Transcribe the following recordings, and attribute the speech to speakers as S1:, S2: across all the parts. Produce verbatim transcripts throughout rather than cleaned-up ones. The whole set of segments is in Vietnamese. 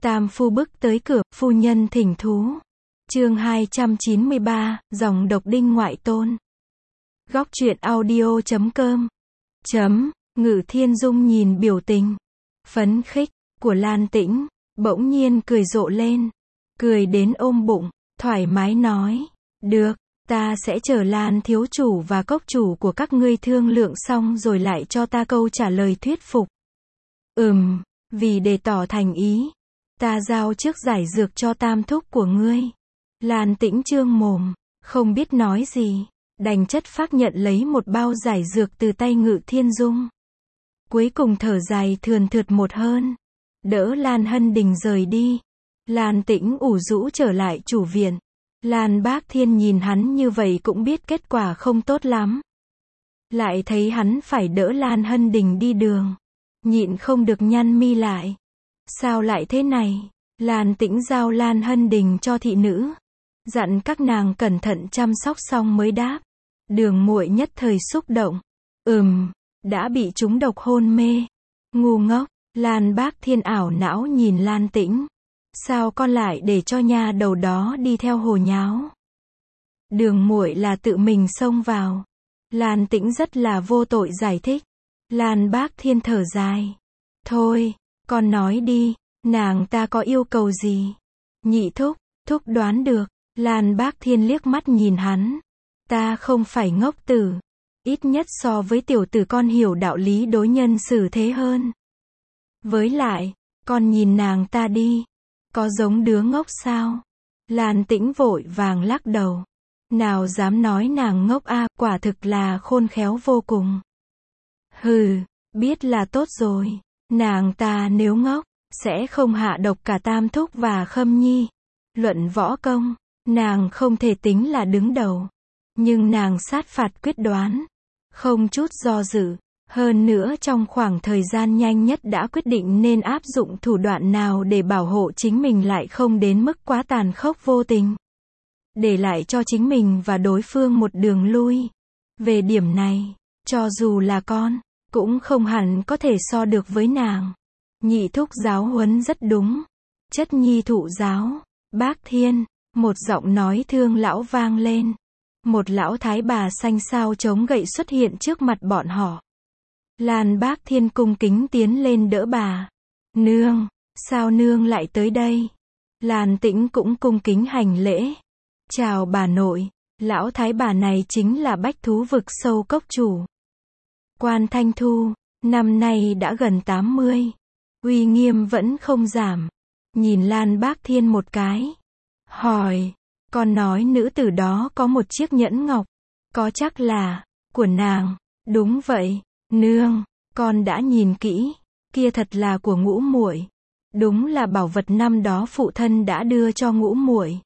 S1: Tam phu bước tới cửa, phu nhân thỉnh thú. Chương hai trăm chín mươi ba, dòng độc đinh ngoại tôn. Góc truyện audio chấm com. Chấm, Ngự Thiên Dung nhìn biểu tình phấn khích của Lan Tĩnh, bỗng nhiên cười rộ lên. Cười đến ôm bụng, thoải mái nói, được, ta sẽ chờ Lan thiếu chủ và cốc chủ của các ngươi thương lượng xong rồi lại cho ta câu trả lời thuyết phục. Ừm, vì để tỏ thành ý, ta giao trước giải dược cho tam thúc của ngươi. Lan Tĩnh trương mồm, không biết nói gì, đành chất phác nhận lấy một bao giải dược từ tay Ngự Thiên Dung. Cuối cùng thở dài thườn thượt một hơn, đỡ Lan Hân Đình rời đi. Lan Tĩnh ủ rũ trở lại chủ viện. Lan Bác Thiên nhìn hắn như vậy cũng biết kết quả không tốt lắm. Lại thấy hắn phải đỡ Lan Hân Đình đi đường, nhịn không được nhăn mi lại. Sao lại thế này? Lan Tĩnh giao Lan Hân Đình cho thị nữ, dặn các nàng cẩn thận chăm sóc xong mới đáp. Đường muội nhất thời xúc động. Ừm, đã bị trúng độc hôn mê. Ngu ngốc. Lan Bác Thiên ảo não nhìn Lan Tĩnh. Sao con lại để cho nha đầu đó đi theo hồ nháo? Đường muội là tự mình xông vào. Lan Tĩnh rất là vô tội giải thích. Lan Bác Thiên thở dài. Thôi, con nói đi, nàng ta có yêu cầu gì? Nhị thúc, thúc đoán được. Lan Bác Thiên liếc mắt nhìn hắn. Ta không phải ngốc tử. Ít nhất so với tiểu tử con hiểu đạo lý đối nhân xử thế hơn. Với lại, con nhìn nàng ta đi. Có giống đứa ngốc sao? Lan Tĩnh vội vàng lắc đầu. Nào dám nói nàng ngốc a, à, quả thực là khôn khéo vô cùng. Hừ, biết là tốt rồi. Nàng ta nếu ngốc, sẽ không hạ độc cả Tam Thúc và Khâm Nhi. Luận võ công, nàng không thể tính là đứng đầu. Nhưng nàng sát phạt quyết đoán, không chút do dự. Hơn nữa trong khoảng thời gian nhanh nhất đã quyết định nên áp dụng thủ đoạn nào để bảo hộ chính mình lại không đến mức quá tàn khốc vô tình. Để lại cho chính mình và đối phương một đường lui. Về điểm này, cho dù là con, cũng không hẳn có thể so được với nàng. Nhị thúc giáo huấn rất đúng. Chất nhi thụ giáo. Bác Thiên, một giọng nói thương lão vang lên. Một lão thái bà xanh xao chống gậy xuất hiện trước mặt bọn họ. Lan Bác Thiên cung kính tiến lên đỡ bà. Nương, sao nương lại tới đây? Lan Tĩnh cũng cung kính hành lễ. Chào bà nội, lão thái bà này chính là Bách Thú Vực Sâu cốc chủ. Quan Thanh Thu, năm nay đã gần tám mươi. Uy nghiêm vẫn không giảm. Nhìn Lan Bác Thiên một cái. Hỏi, con nói nữ tử đó có một chiếc nhẫn ngọc. Có chắc là của nàng? Đúng vậy. Nương, con đã nhìn kỹ, kia thật là của ngũ muội. Đúng là bảo vật năm đó phụ thân đã đưa cho ngũ muội.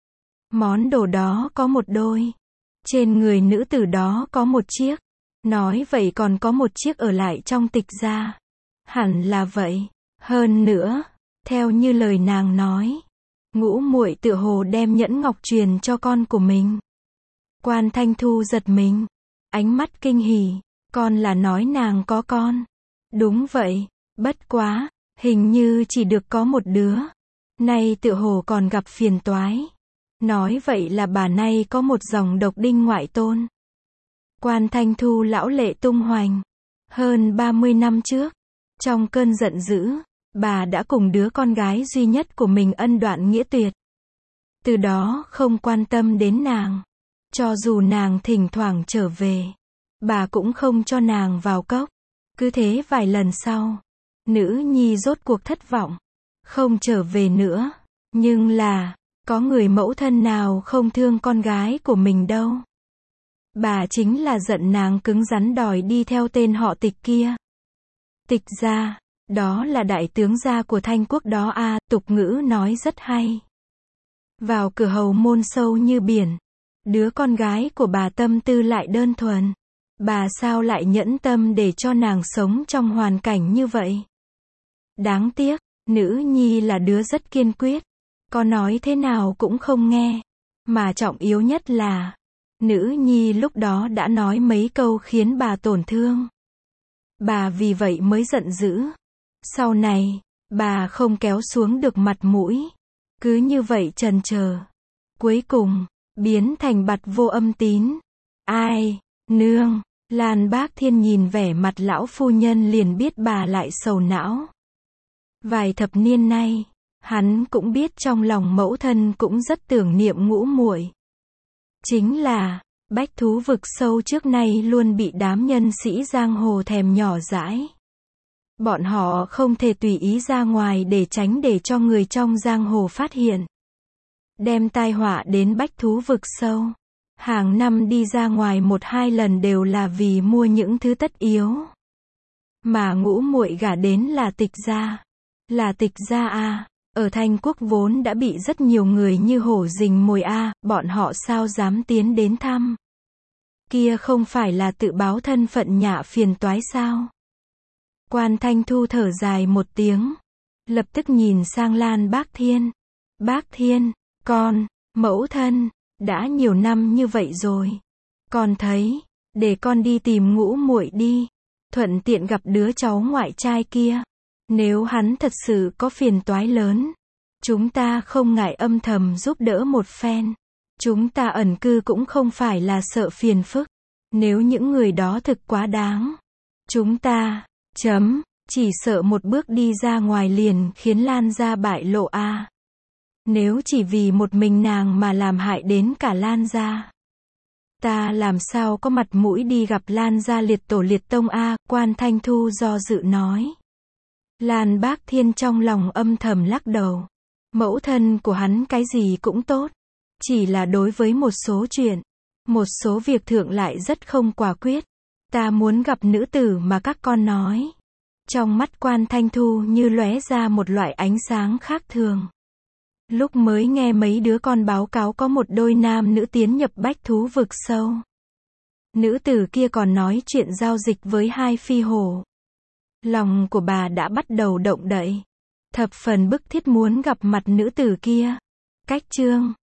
S1: Món đồ đó có một đôi, trên người nữ tử đó có một chiếc. Nói vậy còn có một chiếc ở lại trong tịch gia. Hẳn là vậy. Hơn nữa, theo như lời nàng nói, ngũ muội tựa hồ đem nhẫn ngọc truyền cho con của mình. Quan Thanh Thu giật mình, ánh mắt kinh hỉ. Con là nói nàng có con. Đúng vậy, bất quá, hình như chỉ được có một đứa. Nay tựa hồ còn gặp phiền toái. Nói vậy là bà này có một dòng độc đinh ngoại tôn. Quan Thanh Thu lão lệ tung hoành. Hơn ba mươi năm trước, trong cơn giận dữ, bà đã cùng đứa con gái duy nhất của mình ân đoạn nghĩa tuyệt. Từ đó không quan tâm đến nàng. Cho dù nàng thỉnh thoảng trở về, bà cũng không cho nàng vào cốc. Cứ thế vài lần sau, nữ nhi rốt cuộc thất vọng, không trở về nữa. Nhưng là, có người mẫu thân nào không thương con gái của mình đâu. Bà chính là giận nàng cứng rắn đòi đi theo tên họ Tịch kia. Tịch gia, đó là đại tướng gia của Thanh quốc đó a, à, tục ngữ nói rất hay. Vào cửa hầu môn sâu như biển, đứa con gái của bà tâm tư lại đơn thuần. Bà sao lại nhẫn tâm để cho nàng sống trong hoàn cảnh như vậy? Đáng tiếc, nữ nhi là đứa rất kiên quyết. Có nói thế nào cũng không nghe. Mà trọng yếu nhất là, nữ nhi lúc đó đã nói mấy câu khiến bà tổn thương. Bà vì vậy mới giận dữ. Sau này, Bà không kéo xuống được mặt mũi. Cứ như vậy trần chờ. Cuối cùng, biến thành bặt vô âm tín. Ai, nương, Lan Bác Thiên nhìn vẻ mặt lão phu nhân liền biết bà lại sầu não. Vài thập niên nay, hắn cũng biết trong lòng mẫu thân cũng rất tưởng niệm ngũ muội. Chính là, bách thú vực sâu trước nay luôn bị đám nhân sĩ giang hồ thèm nhỏ dãi. Bọn họ không thể tùy ý ra ngoài để tránh để cho người trong giang hồ phát hiện. Đem tai họa đến bách thú vực sâu. Hàng năm đi ra ngoài một hai lần đều là vì mua những thứ tất yếu. Mà ngũ muội gả đến là Tịch gia. Là Tịch gia a, ở Thanh Quốc vốn đã bị rất nhiều người như hổ rình mồi a, bọn họ sao dám tiến đến thăm. Kia không phải là tự báo thân phận nhạ phiền toái sao? Quan Thanh Thu thở dài một tiếng, lập tức nhìn sang Lan Bác Thiên. Bác Thiên, con, mẫu thân, đã nhiều năm như vậy rồi. Con thấy, để con đi tìm ngũ muội đi, thuận tiện gặp đứa cháu ngoại trai kia. Nếu hắn thật sự có phiền toái lớn, chúng ta không ngại âm thầm giúp đỡ một phen. Chúng ta ẩn cư cũng không phải là sợ phiền phức. Nếu những người đó thực quá đáng, chúng ta, chấm, chỉ sợ một bước đi ra ngoài liền khiến Lan gia bại lộ a. Nếu chỉ vì một mình nàng mà làm hại đến cả Lan gia, ta làm sao có mặt mũi đi gặp Lan gia liệt tổ liệt tông a, Quan Thanh Thu do dự nói. Lan Bác Thiên trong lòng âm thầm lắc đầu. Mẫu thân của hắn cái gì cũng tốt, chỉ là đối với một số chuyện, một số việc thượng lại rất không quả quyết. Ta muốn gặp nữ tử mà các con nói. Trong mắt Quan Thanh Thu như lóe ra một loại ánh sáng khác thường. Lúc mới nghe mấy đứa con báo cáo có một đôi nam nữ tiến nhập bách thú vực sâu. Nữ tử kia còn nói chuyện giao dịch với hai phi hổ. Lòng của bà đã bắt đầu động đậy. Thập phần bức thiết muốn gặp mặt nữ tử kia. Cách chương